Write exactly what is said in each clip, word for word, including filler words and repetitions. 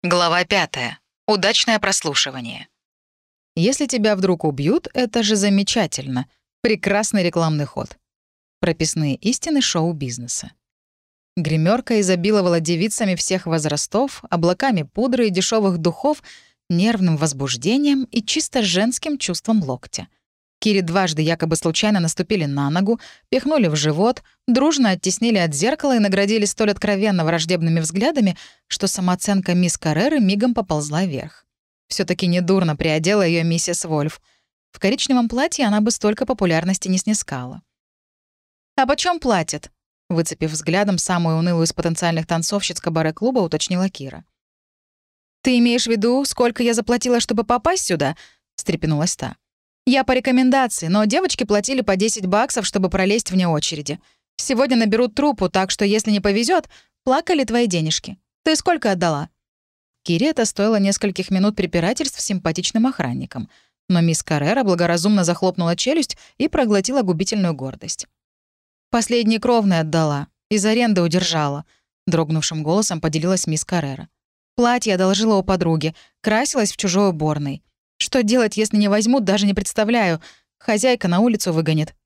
Глава пятая. Удачное прослушивание. Если тебя вдруг убьют, это же замечательно. Прекрасный рекламный ход. Прописные истины шоу-бизнеса. Гримерка изобиловала девицами всех возрастов, облаками пудры и дешевых духов, нервным возбуждением и чисто женским чувством локтя. Кире дважды якобы случайно наступили на ногу, пихнули в живот, дружно оттеснили от зеркала и наградили столь откровенно враждебными взглядами, что самооценка мисс Карреры мигом поползла вверх. все таки недурно приодела ее миссис Вольф. В коричневом платье она бы столько популярности не снискала. «А почем платят?» — выцепив взглядом самую унылую из потенциальных танцовщиц кабаре-клуба, уточнила Кира. «Ты имеешь в виду, сколько я заплатила, чтобы попасть сюда?» — встрепенулась та. «Я по рекомендации, но девочки платили по десять баксов, чтобы пролезть вне очереди. Сегодня наберут труппу, так что, если не повезет, плакали твои денежки. Ты сколько отдала?» Кире это стоило нескольких минут препирательств с симпатичным охранником. Но мисс Каррера благоразумно захлопнула челюсть и проглотила губительную гордость. «Последний кровный отдала. Из аренды удержала», — дрогнувшим голосом поделилась мисс Каррера. «Платье одолжила у подруги, красилась в чужой уборной. Что делать, если не возьмут, даже не представляю. Хозяйка на улицу выгонит».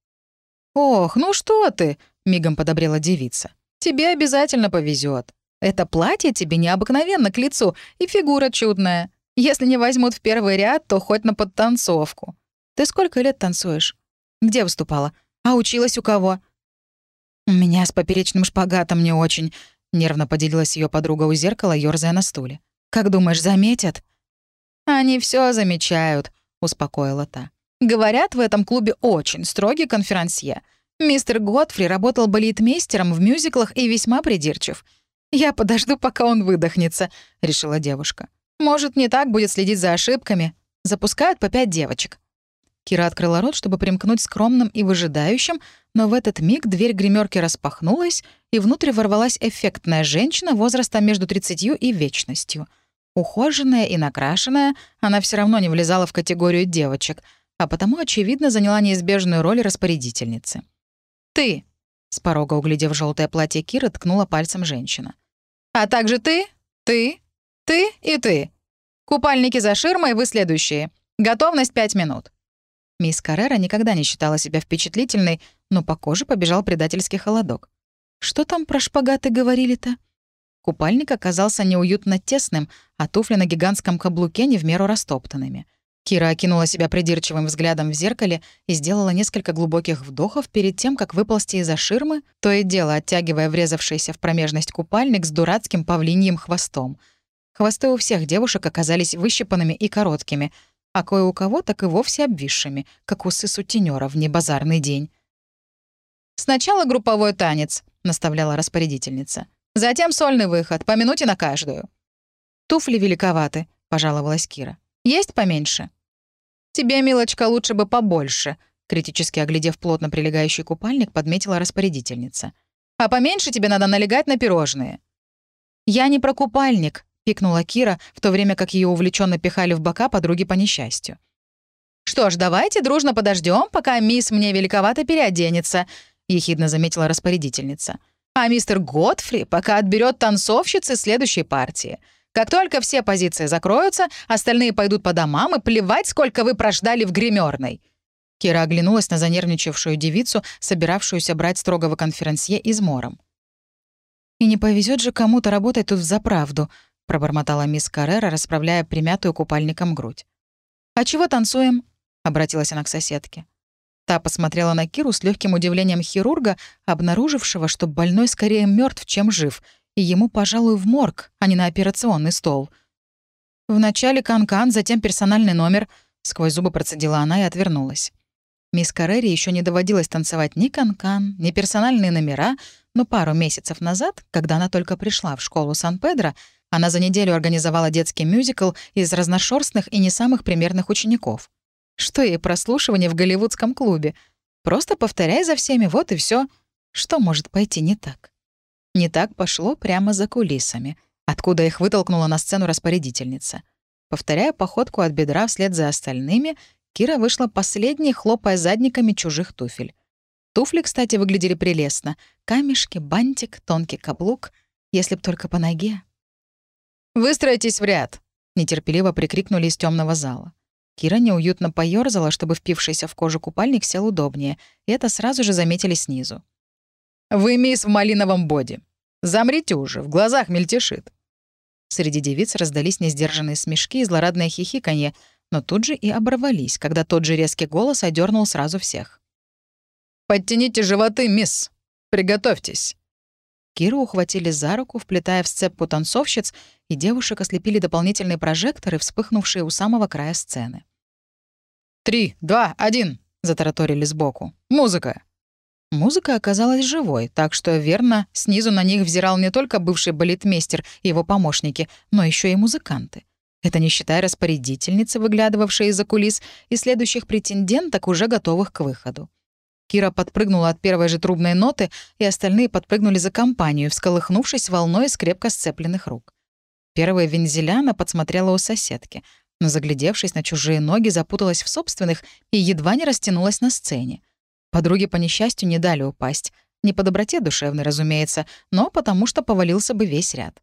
«Ох, ну что ты!» — мигом подобрела девица. «Тебе обязательно повезет. Это платье тебе необыкновенно к лицу, и фигура чудная. Если не возьмут в первый ряд, то хоть на подтанцовку. Ты сколько лет танцуешь? Где выступала? А училась у кого?» «У меня с поперечным шпагатом не очень», — нервно поделилась ее подруга у зеркала, ёрзая на стуле. «Как думаешь, заметят?» «Они все замечают», — успокоила та. «Говорят, в этом клубе очень строгий конферансье. Мистер Готфри работал балетмейстером в мюзиклах и весьма придирчив. Я подожду, пока он выдохнется», — решила девушка. «Может, не так будет следить за ошибками. Запускают по пять девочек». Кира открыла рот, чтобы примкнуть скромным и выжидающим, но в этот миг дверь гримерки распахнулась, и внутрь ворвалась эффектная женщина возрастом между тридцатью и вечностью. Ухоженная и накрашенная, она все равно не влезала в категорию девочек, а потому, очевидно, заняла неизбежную роль распорядительницы. «Ты!» — с порога углядев желтое платье Киры, ткнула пальцем женщина. «А также ты, ты, ты и ты. Купальники за ширмой, вы следующие. Готовность пять минут». Мисс Каррера никогда не считала себя впечатлительной, но по коже побежал предательский холодок. Что там про шпагаты говорили-то? Купальник оказался неуютно тесным, а туфли на гигантском каблуке не в меру растоптанными. Кира окинула себя придирчивым взглядом в зеркале и сделала несколько глубоких вдохов перед тем, как выползти из-за ширмы, то и дело оттягивая врезавшийся в промежность купальник с дурацким павлиньим хвостом. Хвосты у всех девушек оказались выщипанными и короткими, а кое у кого так и вовсе обвисшими, как усы сутенёра в небазарный день. «Сначала групповой танец», — наставляла распорядительница. «Затем сольный выход, по минуте на каждую». «Туфли великоваты», — пожаловалась Кира. «Есть поменьше?» «Тебе, милочка, лучше бы побольше», — критически оглядев плотно прилегающий купальник, подметила распорядительница. «А поменьше тебе надо налегать на пирожные». «Я не про купальник», — пикнула Кира, в то время как ее увлеченно пихали в бока подруги по несчастью. «Что ж, давайте дружно подождем, пока мисс мне великовато переоденется», — ехидно заметила распорядительница. «А мистер Готфри пока отберет танцовщицы следующей партии. Как только все позиции закроются, остальные пойдут по домам, и плевать, сколько вы прождали в гримерной». Кира оглянулась на занервничавшую девицу, собиравшуюся брать строгого конферансье измором. «И не повезет же кому-то работать тут взаправду», — пробормотала мисс Каррера, расправляя примятую купальником грудь. «А чего танцуем?» — обратилась она к соседке. Та посмотрела на Киру с легким удивлением хирурга, обнаружившего, что больной скорее мертв, чем жив, и ему, пожалуй, в морг, а не на операционный стол. «Вначале канкан, затем персональный номер», — сквозь зубы процедила она и отвернулась. Мисс Каррере еще не доводилось танцевать ни канкан, ни персональные номера, но пару месяцев назад, когда она только пришла в школу Сан-Педро, она за неделю организовала детский мюзикл из разношерстных и не самых примерных учеников. Что ей прослушивание в голливудском клубе? Просто повторяй за всеми, вот и все. Что может пойти не так? Не так пошло прямо за кулисами, откуда их вытолкнула на сцену распорядительница. Повторяя походку от бедра вслед за остальными, Кира вышла последней, хлопая задниками чужих туфель. Туфли, кстати, выглядели прелестно. Камешки, бантик, тонкий каблук. Если б только по ноге. «Выстроитесь в ряд!» — нетерпеливо прикрикнули из темного зала. Кира неуютно поёрзала, чтобы впившийся в кожу купальник сел удобнее, и это сразу же заметили снизу. «Вы мисс в малиновом боди. Замрите уже, в глазах мельтешит». Среди девиц раздались несдержанные смешки и злорадное хихиканье, но тут же и оборвались, когда тот же резкий голос одернул сразу всех. «Подтяните животы, мисс! Приготовьтесь!» Киру ухватили за руку, вплетая в сцепку танцовщиц, и девушек ослепили дополнительные прожекторы, вспыхнувшие у самого края сцены. «Три, два, один!» — затараторили сбоку. «Музыка!» Музыка оказалась живой, так что, верно, снизу на них взирал не только бывший балетмейстер и его помощники, но еще и музыканты. Это не считая распорядительницы, выглядывавшей из-за кулис, и следующих претенденток, уже готовых к выходу. Кира подпрыгнула от первой же трубной ноты, и остальные подпрыгнули за компанию, всколыхнувшись волной из крепко сцепленных рук. Первая вензеляна подсмотрела у соседки, но, заглядевшись на чужие ноги, запуталась в собственных и едва не растянулась на сцене. Подруги, по несчастью, не дали упасть. Не по доброте душевной, разумеется, но потому что повалился бы весь ряд.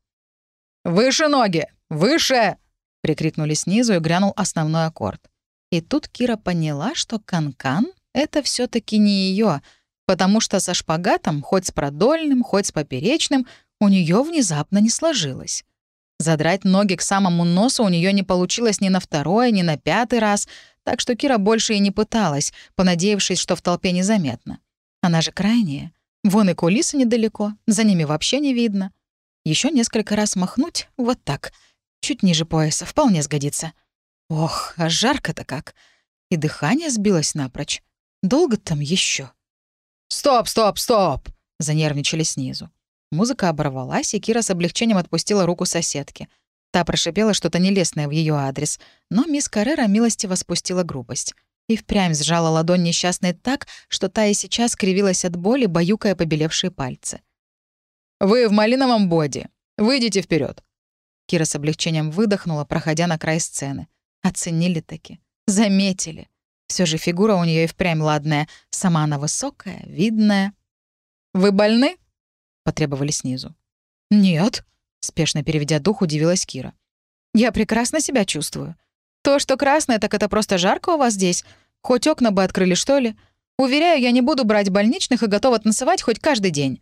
«Выше ноги! Выше!» — прикрикнули снизу, и грянул основной аккорд. И тут Кира поняла, что канкан — это все таки не ее, потому что со шпагатом, хоть с продольным, хоть с поперечным, у нее внезапно не сложилось. Задрать ноги к самому носу у нее не получилось ни на второй, ни на пятый раз, так что Кира больше и не пыталась, понадеявшись, что в толпе незаметно. Она же крайняя. Вон и кулисы недалеко, за ними вообще не видно. Еще несколько раз махнуть вот так, чуть ниже пояса, вполне сгодится. Ох, а жарко-то как. И дыхание сбилось напрочь. Долго там еще? «Стоп, стоп, стоп!» — занервничали снизу. Музыка оборвалась, и Кира с облегчением отпустила руку соседки. Та прошипела что-то нелестное в ее адрес, но мисс Каррера милостиво спустила грубость. И впрямь сжала ладонь несчастной так, что та и сейчас кривилась от боли, баюкая побелевшие пальцы. «Вы в малиновом боди. Выйдите вперед. Кира с облегчением выдохнула, проходя на край сцены. Оценили таки. Заметили. Все же фигура у нее и впрямь ладная. Сама она высокая, видная. «Вы больны?» — потребовали снизу. «Нет», — спешно переведя дух, удивилась Кира. «Я прекрасно себя чувствую. То, что красное, так это просто жарко у вас здесь. Хоть окна бы открыли, что ли. Уверяю, я не буду брать больничных и готова танцевать хоть каждый день».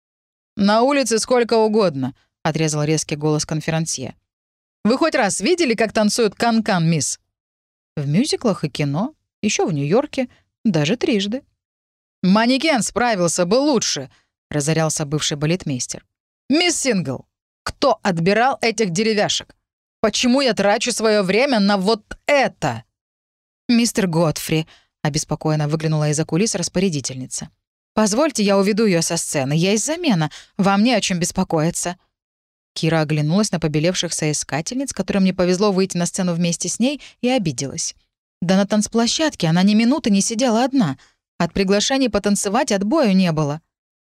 «На улице сколько угодно», — отрезал резкий голос конферансье. «Вы хоть раз видели, как танцуют кан-кан, мисс?» «В мюзиклах и кино, еще в Нью-Йорке, даже трижды». «Манекен справился бы лучше», — разорялся бывший балетмейстер. «Мисс Сингл, кто отбирал этих деревяшек? Почему я трачу свое время на вот это?» «Мистер Годфри», — обеспокоенно выглянула из-за кулис распорядительница. «Позвольте, я уведу ее со сцены. Есть замена. Вам не о чем беспокоиться». Кира оглянулась на побелевших соискательниц, которым не повезло выйти на сцену вместе с ней, и обиделась. Да на танцплощадке она ни минуты не сидела одна. От приглашений потанцевать отбою не было.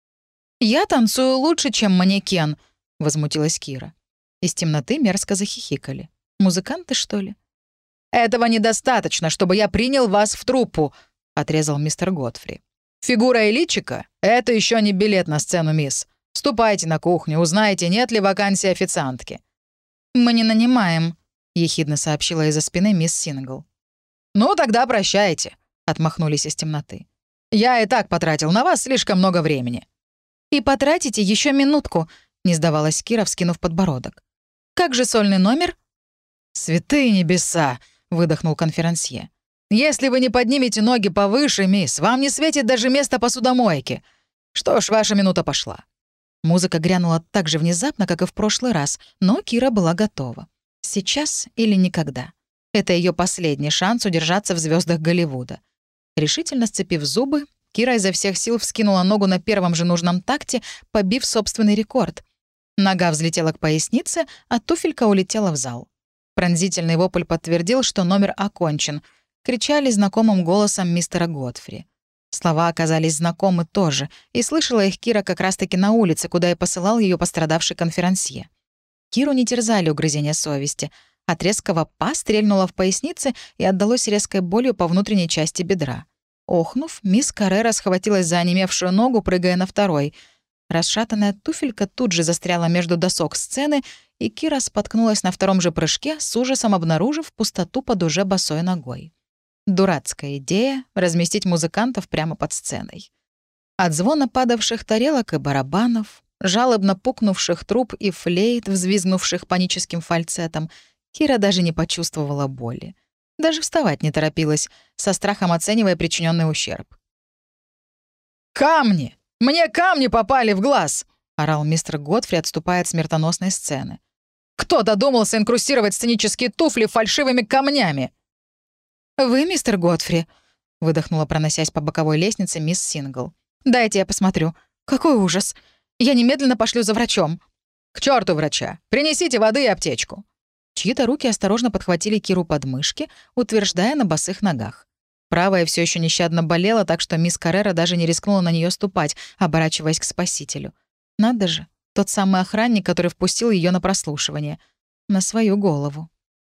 «Я танцую лучше, чем манекен», — возмутилась Кира. Из темноты мерзко захихикали. «Музыканты, что ли?» «Этого недостаточно, чтобы я принял вас в труппу», — отрезал мистер Годфри. «Фигура и личико — это еще не билет на сцену, мисс. Ступайте на кухню, узнаете, нет ли вакансии официантки». «Мы не нанимаем», — ехидно сообщила из-за спины мисс Сингл. «Ну, тогда прощайте», — отмахнулись из темноты. «Я и так потратил на вас слишком много времени». «И потратите еще минутку», — не сдавалась Кира, вскинув подбородок. «Как же сольный номер?» «Святые небеса», — выдохнул конферансье. «Если вы не поднимете ноги повыше, мисс, вам не светит даже место посудомойки. Что ж, ваша минута пошла». Музыка грянула так же внезапно, как и в прошлый раз, но Кира была готова. Сейчас или никогда. Это ее последний шанс удержаться в звездах Голливуда. Решительно сцепив зубы, Кира изо всех сил вскинула ногу на первом же нужном такте, побив собственный рекорд. Нога взлетела к пояснице, а туфелька улетела в зал. Пронзительный вопль подтвердил, что номер окончен. Кричали знакомым голосом мистера Годфри. Слова оказались знакомы тоже, и слышала их Кира как раз-таки на улице, куда и посылал ее пострадавший конферансье. Киру не терзали угрызения совести. От резкого «па» стрельнула в пояснице и отдалось резкой болью по внутренней части бедра. Охнув, мисс Каррера схватилась за онемевшую ногу, прыгая на второй. Расшатанная туфелька тут же застряла между досок сцены, и Кира споткнулась на втором же прыжке, с ужасом обнаружив пустоту под уже босой ногой. Дурацкая идея — разместить музыкантов прямо под сценой. От звона падавших тарелок и барабанов, жалобно пукнувших труб и флейт, взвизгнувших паническим фальцетом, Кира даже не почувствовала боли. Даже вставать не торопилась, со страхом оценивая причиненный ущерб. «Камни! Мне камни попали в глаз!» — орал мистер Годфри, отступая от смертоносной сцены. «Кто додумался инкрустировать сценические туфли фальшивыми камнями?» «Вы, мистер Годфри?» — выдохнула, проносясь по боковой лестнице, мисс Сингл. «Дайте я посмотрю. Какой ужас! Я немедленно пошлю за врачом». «К черту врача! Принесите воды и аптечку!» Чьи-то руки осторожно подхватили Киру под мышки, утверждая на босых ногах. Правая все еще нещадно болела, так что мисс Каррера даже не рискнула на нее ступать, оборачиваясь к спасителю. Надо же, тот самый охранник, который впустил ее на прослушивание. На свою голову.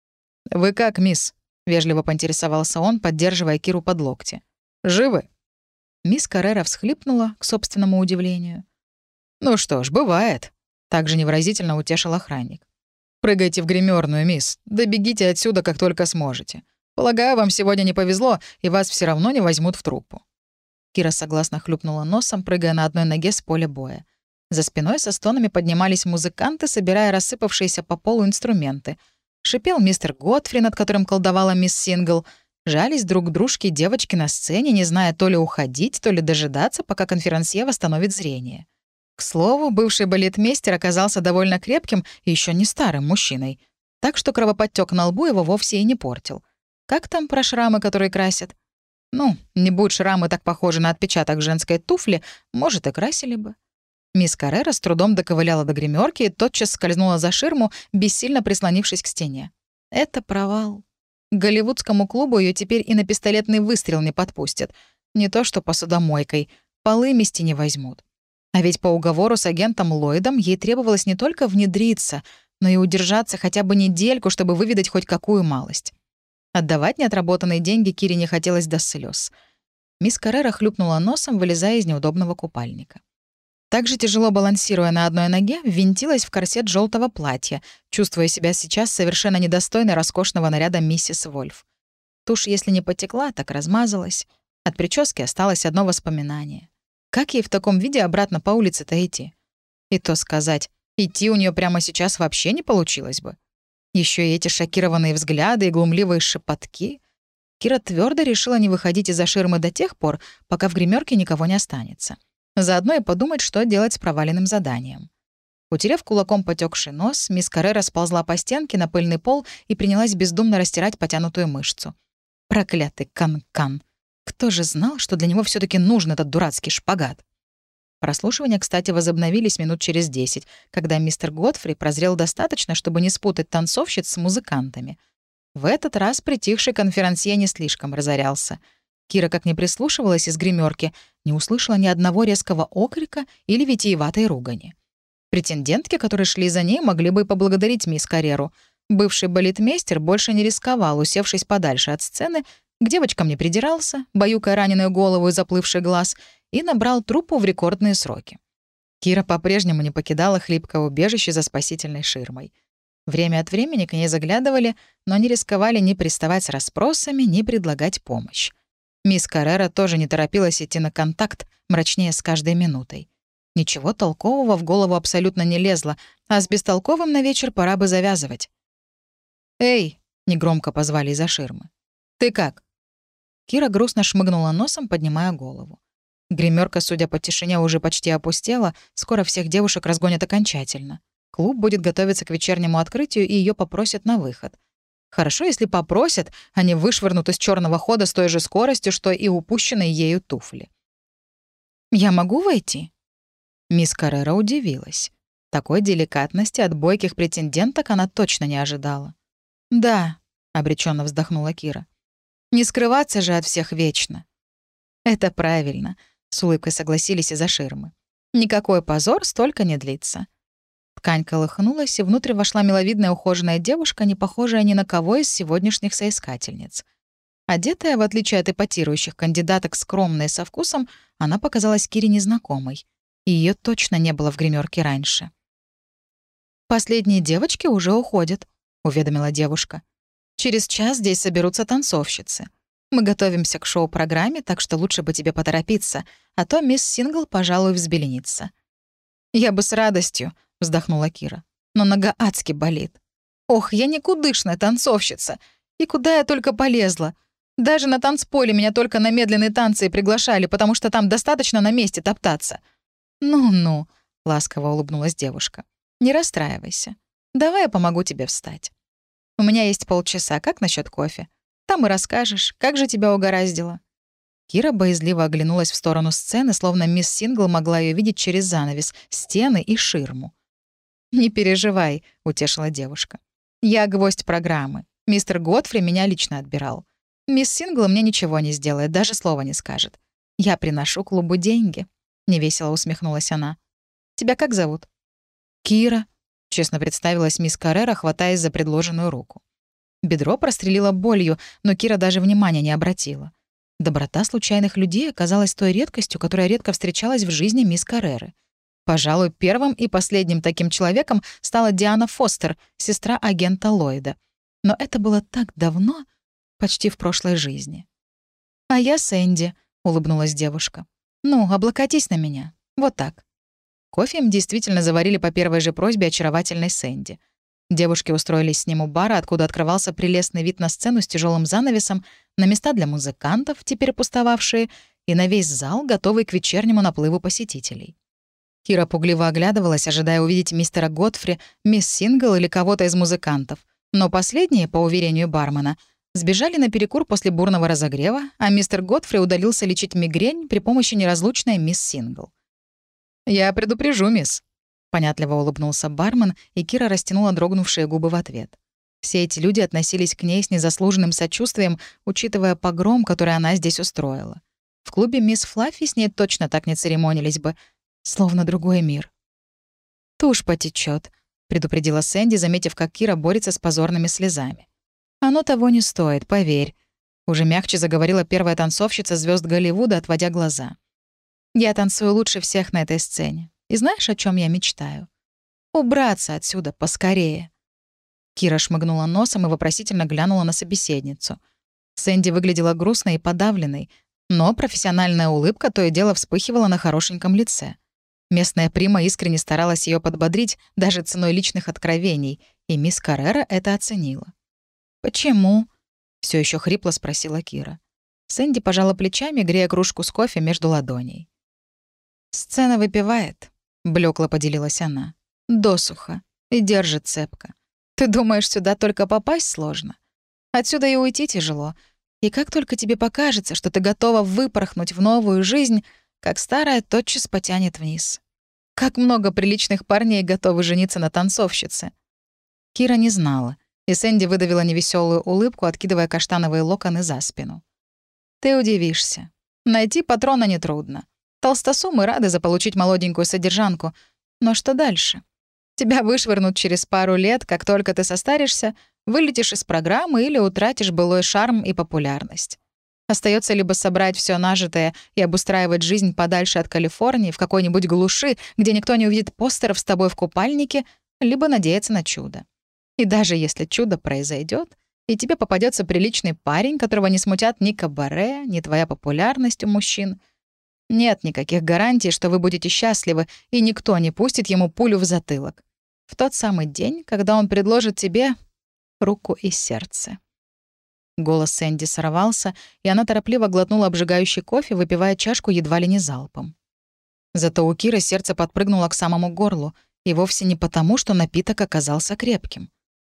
«Вы как, мисс?» — вежливо поинтересовался он, поддерживая Киру под локти. «Живы?» Мисс Каррера всхлипнула, к собственному удивлению. «Ну что ж, бывает», — также невыразительно утешил охранник. «Прыгайте в гримерную, мисс. Да бегите отсюда, как только сможете. Полагаю, вам сегодня не повезло, и вас все равно не возьмут в труппу». Кира согласно хлюпнула носом, прыгая на одной ноге с поля боя. За спиной со стонами поднимались музыканты, собирая рассыпавшиеся по полу инструменты. Шипел мистер Годфри, над которым колдовала мисс Сингл. Жались друг к дружке девочки на сцене, не зная то ли уходить, то ли дожидаться, пока конферансье восстановит зрение. К слову, бывший балетмейстер оказался довольно крепким и еще не старым мужчиной, так что кровоподтек на лбу его вовсе и не портил. Как там про шрамы, которые красят? Ну, не будь шрамы так похожи на отпечаток женской туфли, может, и красили бы. Мисс Каррера с трудом доковыляла до гримерки и тотчас скользнула за ширму, бессильно прислонившись к стене. Это провал. К голливудскому клубу ее теперь и на пистолетный выстрел не подпустят. Не то что посудомойкой. Полы мести не возьмут. А ведь по уговору с агентом Ллойдом ей требовалось не только внедриться, но и удержаться хотя бы недельку, чтобы выведать хоть какую малость. Отдавать неотработанные деньги Кире не хотелось до слез. Мисс Каррера хлюпнула носом, вылезая из неудобного купальника. Также тяжело балансируя на одной ноге, ввинтилась в корсет желтого платья, чувствуя себя сейчас совершенно недостойной роскошного наряда миссис Вольф. Тушь, если не потекла, так размазалась. От прически осталось одно воспоминание. Как ей в таком виде обратно по улице-то идти? И то сказать, идти у нее прямо сейчас вообще не получилось бы. Еще и эти шокированные взгляды и глумливые шепотки. Кира твердо решила не выходить из-за ширмы до тех пор, пока в гримерке никого не останется. Заодно и подумать, что делать с проваленным заданием. Утерев кулаком потекший нос, мисс Каррера сползла по стенке на пыльный пол и принялась бездумно растирать потянутую мышцу. Проклятый кан-кан. Кто же знал, что для него все таки нужен этот дурацкий шпагат? Прослушивания, кстати, возобновились минут через десять, когда мистер Годфри прозрел достаточно, чтобы не спутать танцовщиц с музыкантами. В этот раз притихший конферансье не слишком разорялся. Кира, как ни прислушивалась из гримерки, не услышала ни одного резкого окрика или витиеватой ругани. Претендентки, которые шли за ней, могли бы и поблагодарить мисс Карреру. Бывший балетмейстер больше не рисковал, усевшись подальше от сцены, к девочкам не придирался, баюкая раненую голову и заплывший глаз, и набрал труппу в рекордные сроки. Кира по-прежнему не покидала хлипкое убежище за спасительной ширмой. Время от времени к ней заглядывали, но не рисковали ни приставать с расспросами, ни предлагать помощь. Мисс Каррера тоже не торопилась идти на контакт, мрачнее с каждой минутой. Ничего толкового в голову абсолютно не лезло, а с бестолковым на вечер пора бы завязывать. «Эй!» — негромко позвали из-за ширмы. «Ты как?» Кира грустно шмыгнула носом, поднимая голову. Гримерка, судя по тишине, уже почти опустела, скоро всех девушек разгонят окончательно. Клуб будет готовиться к вечернему открытию, и ее попросят на выход. Хорошо, если попросят, а не вышвырнут из черного хода с той же скоростью, что и упущенные ею туфли. «Я могу войти?» Мисс Каррера удивилась. Такой деликатности от бойких претенденток она точно не ожидала. «Да», — обреченно вздохнула Кира. «Не скрываться же от всех вечно». «Это правильно», — с улыбкой согласились из-за ширмы. «Никакой позор столько не длится». Ткань колыхнулась, и внутрь вошла миловидная ухоженная девушка, не похожая ни на кого из сегодняшних соискательниц. Одетая, в отличие от эпатирующих кандидаток, скромная и со вкусом, она показалась Кире незнакомой. и ее точно не было в гримерке раньше. «Последние девочки уже уходят», — уведомила девушка. «Через час здесь соберутся танцовщицы. Мы готовимся к шоу-программе, так что лучше бы тебе поторопиться, а то мисс Сингл, пожалуй, взбеленится». «Я бы с радостью», — вздохнула Кира. «Но нога адски болит. Ох, я никудышная танцовщица. И куда я только полезла. Даже на танцполе меня только на медленные танцы и приглашали, потому что там достаточно на месте топтаться». «Ну-ну», — ласково улыбнулась девушка. «Не расстраивайся. Давай я помогу тебе встать. У меня есть полчаса. Как насчет кофе? Там и расскажешь, как же тебя угораздило». Кира боязливо оглянулась в сторону сцены, словно мисс Сингл могла ее видеть через занавес, стены и ширму. «Не переживай», — утешила девушка. «Я гвоздь программы. Мистер Годфри меня лично отбирал. Мисс Сингл мне ничего не сделает, даже слова не скажет. Я приношу клубу деньги», — невесело усмехнулась она. «Тебя как зовут?» «Кира», — честно представилась мисс Каррера, хватаясь за предложенную руку. Бедро прострелило болью, но Кира даже внимания не обратила. Доброта случайных людей оказалась той редкостью, которая редко встречалась в жизни мисс Карреры. Пожалуй, первым и последним таким человеком стала Диана Фостер, сестра агента Ллойда. Но это было так давно, почти в прошлой жизни. «А я Сэнди», — улыбнулась девушка. «Ну, облокотись на меня. Вот так». Кофе им действительно заварили по первой же просьбе очаровательной Сэнди. Девушки устроились с ним у бара, откуда открывался прелестный вид на сцену с тяжелым занавесом, на места для музыкантов, теперь пустовавшие, и на весь зал, готовый к вечернему наплыву посетителей. Кира пугливо оглядывалась, ожидая увидеть мистера Годфри, мисс Сингл или кого-то из музыкантов. Но последние, по уверению бармена, сбежали наперекур после бурного разогрева, а мистер Годфри удалился лечить мигрень при помощи неразлучной мисс Сингл. «Я предупрежу, мисс», — понятливо улыбнулся бармен, и Кира растянула дрогнувшие губы в ответ. Все эти люди относились к ней с незаслуженным сочувствием, учитывая погром, который она здесь устроила. В клубе мисс Флаффи с ней точно так не церемонились бы, словно другой мир. «Тушь потечет, предупредила Сэнди, заметив, как Кира борется с позорными слезами. «Оно того не стоит, поверь», — уже мягче заговорила первая танцовщица звезд Голливуда, отводя глаза. «Я танцую лучше всех на этой сцене. И знаешь, о чем я мечтаю? Убраться отсюда поскорее». Кира шмыгнула носом и вопросительно глянула на собеседницу. Сэнди выглядела грустной и подавленной, но профессиональная улыбка то и дело вспыхивала на хорошеньком лице. Местная прима искренне старалась ее подбодрить даже ценой личных откровений, и мисс Каррера это оценила. «Почему?» — все еще хрипло спросила Кира. Сэнди пожала плечами, грея кружку с кофе между ладоней. «Сцена выпивает», — блекло поделилась она. «Досуха. И держит цепко. Ты думаешь, сюда только попасть сложно? Отсюда и уйти тяжело. И как только тебе покажется, что ты готова выпорхнуть в новую жизнь, как старая тотчас потянет вниз. Как много приличных парней готовы жениться на танцовщице?» Кира не знала, и Сэнди выдавила невеселую улыбку, откидывая каштановые локоны за спину. «Ты удивишься. Найти патрона нетрудно. Толстосумы рады заполучить молоденькую содержанку. Но что дальше? Тебя вышвырнут через пару лет, как только ты состаришься, вылетишь из программы или утратишь былой шарм и популярность. Остается либо собрать все нажитое и обустраивать жизнь подальше от Калифорнии, в какой-нибудь глуши, где никто не увидит постеров с тобой в купальнике, либо надеяться на чудо. И даже если чудо произойдет, и тебе попадется приличный парень, которого не смутят ни кабаре, ни твоя популярность у мужчин, нет никаких гарантий, что вы будете счастливы, и никто не пустит ему пулю в затылок. В тот самый день, когда он предложит тебе руку и сердце. Голос Сэнди сорвался, и она торопливо глотнула обжигающий кофе, выпивая чашку едва ли не залпом. Зато у Киры сердце подпрыгнуло к самому горлу, и вовсе не потому, что напиток оказался крепким.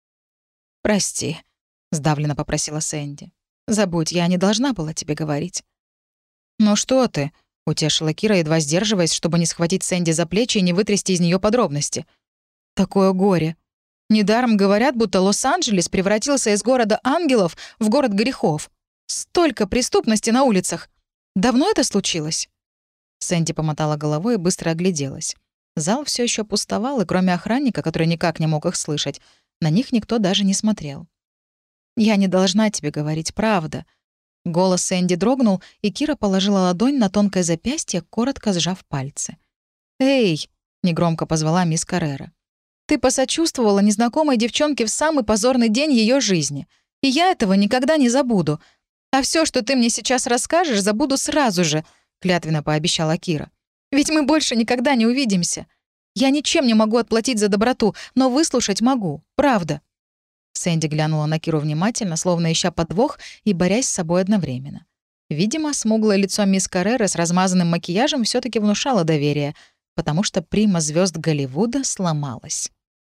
«Прости», — сдавленно попросила Сэнди. «Забудь, я не должна была тебе говорить». «Ну что ты?» — утешила Кира, едва сдерживаясь, чтобы не схватить Сэнди за плечи и не вытрясти из нее подробности. «Такое горе. Недаром говорят, будто Лос-Анджелес превратился из города ангелов в город грехов. Столько преступности на улицах. Давно это случилось?» Сэнди помотала головой и быстро огляделась. Зал все еще пустовал, и кроме охранника, который никак не мог их слышать, на них никто даже не смотрел. «Я не должна тебе говорить, правда». Голос Сэнди дрогнул, и Кира положила ладонь на тонкое запястье, коротко сжав пальцы. «Эй!» — негромко позвала мисс Каррера. «Ты посочувствовала незнакомой девчонке в самый позорный день ее жизни. И я этого никогда не забуду. А все, что ты мне сейчас расскажешь, забуду сразу же», — клятвенно пообещала Кира. «Ведь мы больше никогда не увидимся. Я ничем не могу отплатить за доброту, но выслушать могу. Правда». Сэнди глянула на Киру внимательно, словно ища подвох и борясь с собой одновременно. Видимо, смуглое лицо мисс Карреры с размазанным макияжем все таки внушало доверие, потому что прима звезд Голливуда сломалась.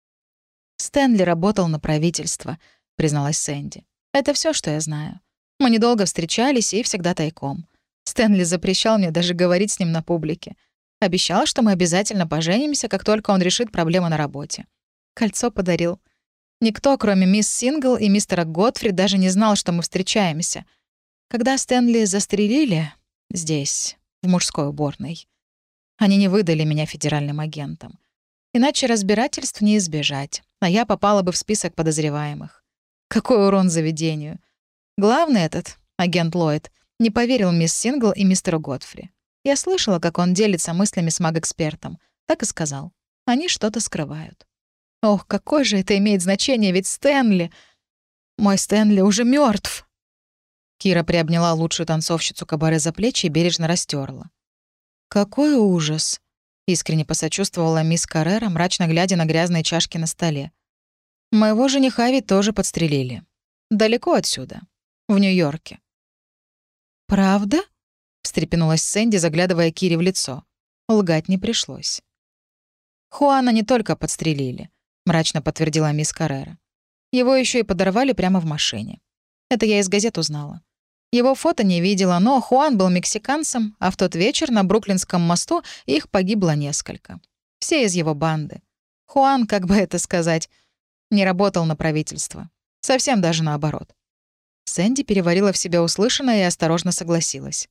«Стэнли работал на правительство», — призналась Сэнди. «Это все, что я знаю. Мы недолго встречались и всегда тайком. Стэнли запрещал мне даже говорить с ним на публике. Обещал, что мы обязательно поженимся, как только он решит проблемы на работе. Кольцо подарил. Никто, кроме мисс Сингл и мистера Готфри, даже не знал, что мы встречаемся. Когда Стэнли застрелили здесь, в мужской уборной, они не выдали меня федеральным агентам. Иначе разбирательств не избежать, а я попала бы в список подозреваемых. Какой урон заведению. Главный этот, агент Ллойд, не поверил мисс Сингл и мистеру Готфри. Я слышала, как он делится мыслями с маг-экспертом. Так и сказал. Они что-то скрывают. Ох, какое же это имеет значение, ведь Стэнли... Мой Стэнли уже мертв. Кира приобняла лучшую танцовщицу кабаре за плечи и бережно растерла. «Какой ужас!» — искренне посочувствовала мисс Каррера, мрачно глядя на грязные чашки на столе. «Моего жениха ведь тоже подстрелили. Далеко отсюда, в Нью-Йорке». «Правда?» — встрепенулась Сэнди, заглядывая Кире в лицо. Лгать не пришлось. «Хуана не только подстрелили», — мрачно подтвердила мисс Каррера. «Его еще и подорвали прямо в машине. Это я из газет узнала. Его фото не видела, но Хуан был мексиканцем, а в тот вечер на Бруклинском мосту их погибло несколько. Все из его банды. Хуан, как бы это сказать, не работал на правительство. Совсем даже наоборот». Сэнди переварила в себя услышанное и осторожно согласилась.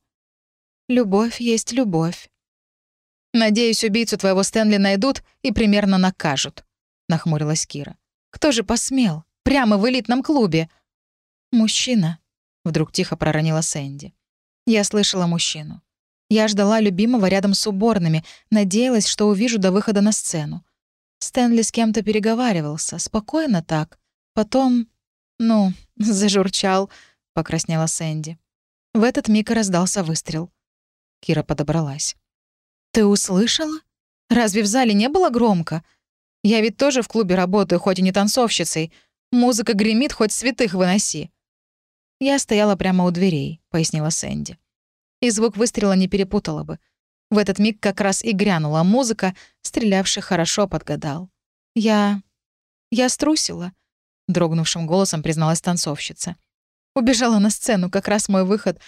«Любовь есть любовь». «Надеюсь, убийцу твоего Стэнли найдут и примерно накажут», — нахмурилась Кира. «Кто же посмел? Прямо в элитном клубе». «Мужчина», — вдруг тихо проронила Сэнди. «Я слышала мужчину. Я ждала любимого рядом с уборными, надеялась, что увижу до выхода на сцену. Стэнли с кем-то переговаривался, спокойно так. Потом, ну, зажурчал», — покраснела Сэнди. В этот миг раздался выстрел. Кира подобралась. «Ты услышала? Разве в зале не было громко? Я ведь тоже в клубе работаю, хоть и не танцовщицей. Музыка гремит, хоть святых выноси». «Я стояла прямо у дверей», — пояснила Сэнди. И звук выстрела не перепутала бы. В этот миг как раз и грянула музыка, стрелявший хорошо подгадал. «Я... я струсила», — дрогнувшим голосом призналась танцовщица. «Убежала на сцену, как раз мой выход.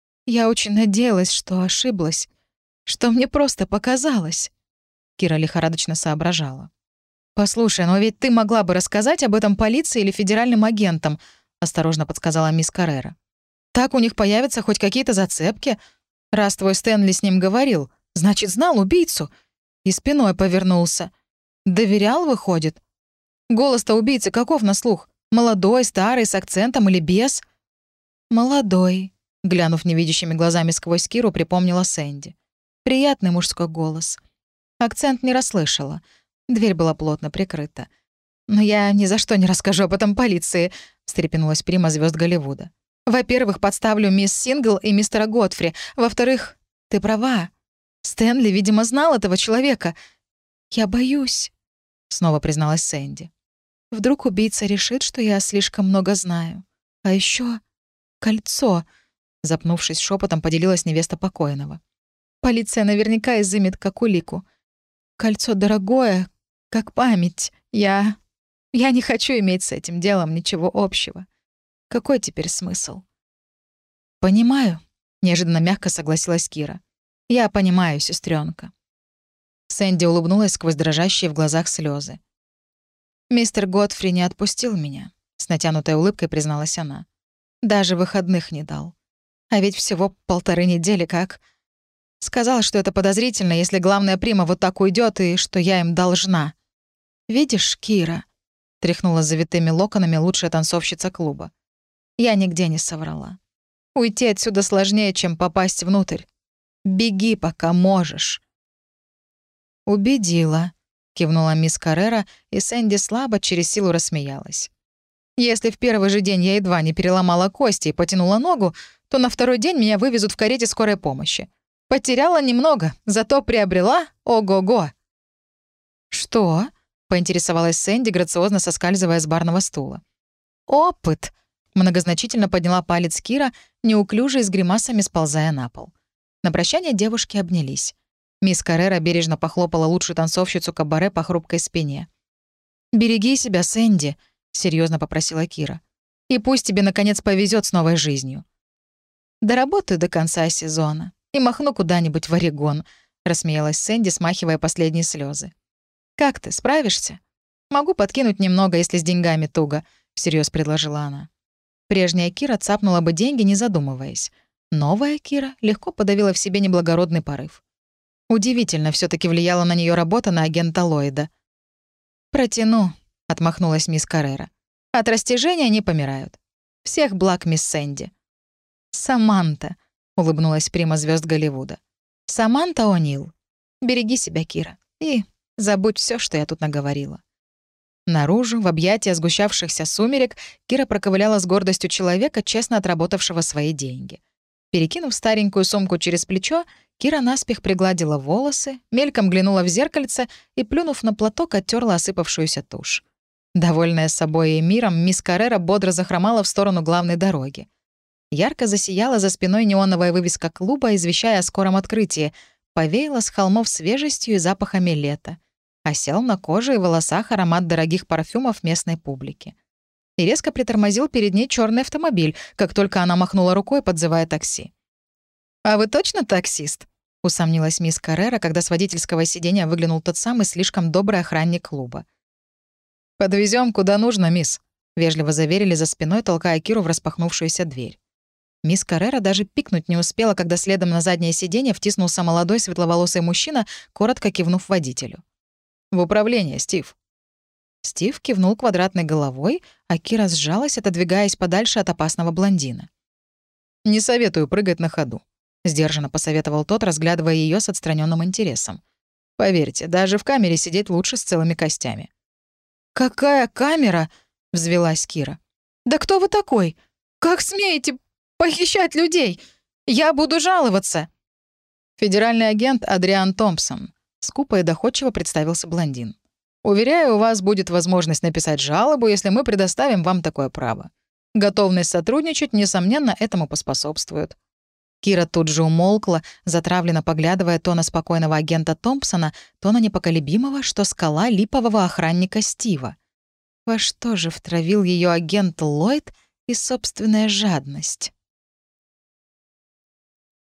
Я очень надеялась, что ошиблась, что мне просто показалось». Кира лихорадочно соображала. «Послушай, но ведь ты могла бы рассказать об этом полиции или федеральным агентам», — осторожно подсказала мисс Каррера. «Так у них появятся хоть какие-то зацепки. Раз твой Стэнли с ним говорил, значит, знал убийцу. И спиной повернулся. Доверял, выходит. Голос-то убийцы каков на слух? Молодой, старый, с акцентом или без?» «Молодой», — глянув невидящими глазами сквозь Киру, припомнила Сэнди. «Приятный мужской голос. Акцент не расслышала. Дверь была плотно прикрыта. «Но я ни за что не расскажу об этом полиции», — встрепенулась прима звезд Голливуда. «Во-первых, подставлю мисс Сингл и мистера Готфри. Во-вторых, ты права. Стэнли, видимо, знал этого человека. Я боюсь», — снова призналась Сэнди. «Вдруг убийца решит, что я слишком много знаю. А еще кольцо», — запнувшись шепотом, поделилась невеста покойного. «Полиция наверняка изымет как улику. Кольцо дорогое, как память. Я... я не хочу иметь с этим делом ничего общего. Какой теперь смысл?» «Понимаю», — неожиданно мягко согласилась Кира. «Я понимаю, сестренка». Сэнди улыбнулась сквозь дрожащие в глазах слезы. «Мистер Готфри не отпустил меня», — с натянутой улыбкой призналась она. «Даже выходных не дал. А ведь всего полторы недели как. Сказал, что это подозрительно, если главная прима вот так уйдет, и что я им должна. Видишь, Кира?» — тряхнула завитыми локонами лучшая танцовщица клуба. «Я нигде не соврала. Уйти отсюда сложнее, чем попасть внутрь. Беги, пока можешь». «Убедила», — кивнула мисс Каррера, и Сэнди слабо через силу рассмеялась. «Если в первый же день я едва не переломала кости и потянула ногу, то на второй день меня вывезут в карете скорой помощи. Потеряла немного, зато приобрела ого-го». «Что?» — поинтересовалась Сэнди, грациозно соскальзывая с барного стула. «Опыт!» — многозначительно подняла палец Кира, неуклюже и с гримасами сползая на пол. На прощание девушки обнялись. Мисс Каррера бережно похлопала лучшую танцовщицу кабаре по хрупкой спине. «Береги себя, Сэнди», — серьезно попросила Кира. «И пусть тебе, наконец, повезет с новой жизнью». «Доработаю до конца сезона и махну куда-нибудь в Орегон», — рассмеялась Сэнди, смахивая последние слезы. «Как ты, справишься?» «Могу подкинуть немного, если с деньгами туго», — всерьез предложила она. Прежняя Кира цапнула бы деньги, не задумываясь. Новая Кира легко подавила в себе неблагородный порыв. Удивительно все таки влияла на нее работа на агента Ллойда. «Протяну», — отмахнулась мисс Каррера. «От растяжения не помирают. Всех благ, мисс Сэнди». «Саманта», — улыбнулась прима звезд Голливуда. «Саманта О'Нил. Береги себя, Кира, и забудь все, что я тут наговорила». Наружу, в объятия сгущавшихся сумерек, Кира проковыляла с гордостью человека, честно отработавшего свои деньги. Перекинув старенькую сумку через плечо, Кира наспех пригладила волосы, мельком глянула в зеркальце и, плюнув на платок, оттерла осыпавшуюся тушь. Довольная собой и миром, мисс Каррера бодро захромала в сторону главной дороги. Ярко засияла за спиной неоновая вывеска клуба, извещая о скором открытии, повеяла с холмов свежестью и запахами лета. Осел на коже и волосах аромат дорогих парфюмов местной публики. И резко притормозил перед ней черный автомобиль, как только она махнула рукой, подзывая такси. «А вы точно таксист?» — усомнилась мисс Каррера, когда с водительского сиденья выглянул тот самый слишком добрый охранник клуба. «Подвезем куда нужно, мисс», — вежливо заверили за спиной, толкая Киру в распахнувшуюся дверь. Мисс Каррера даже пикнуть не успела, когда следом на заднее сиденье втиснулся молодой светловолосый мужчина, коротко кивнув водителю. «В управление, Стив». Стив кивнул квадратной головой, а Кира сжалась, отодвигаясь подальше от опасного блондина. «Не советую прыгать на ходу», — сдержанно посоветовал тот, разглядывая ее с отстраненным интересом. «Поверьте, даже в камере сидеть лучше с целыми костями». «Какая камера?» — взвелась Кира. «Да кто вы такой? Как смеете похищать людей? Я буду жаловаться!» «Федеральный агент Адриан Томпсон», — скупо и доходчиво представился блондин. «Уверяю, у вас будет возможность написать жалобу, если мы предоставим вам такое право. Готовность сотрудничать, несомненно, этому поспособствует». Кира тут же умолкла, затравленно поглядывая то на спокойного агента Томпсона, то на непоколебимого, что скала липового охранника Стива. Во что же втравил ее агент Ллойд и собственная жадность?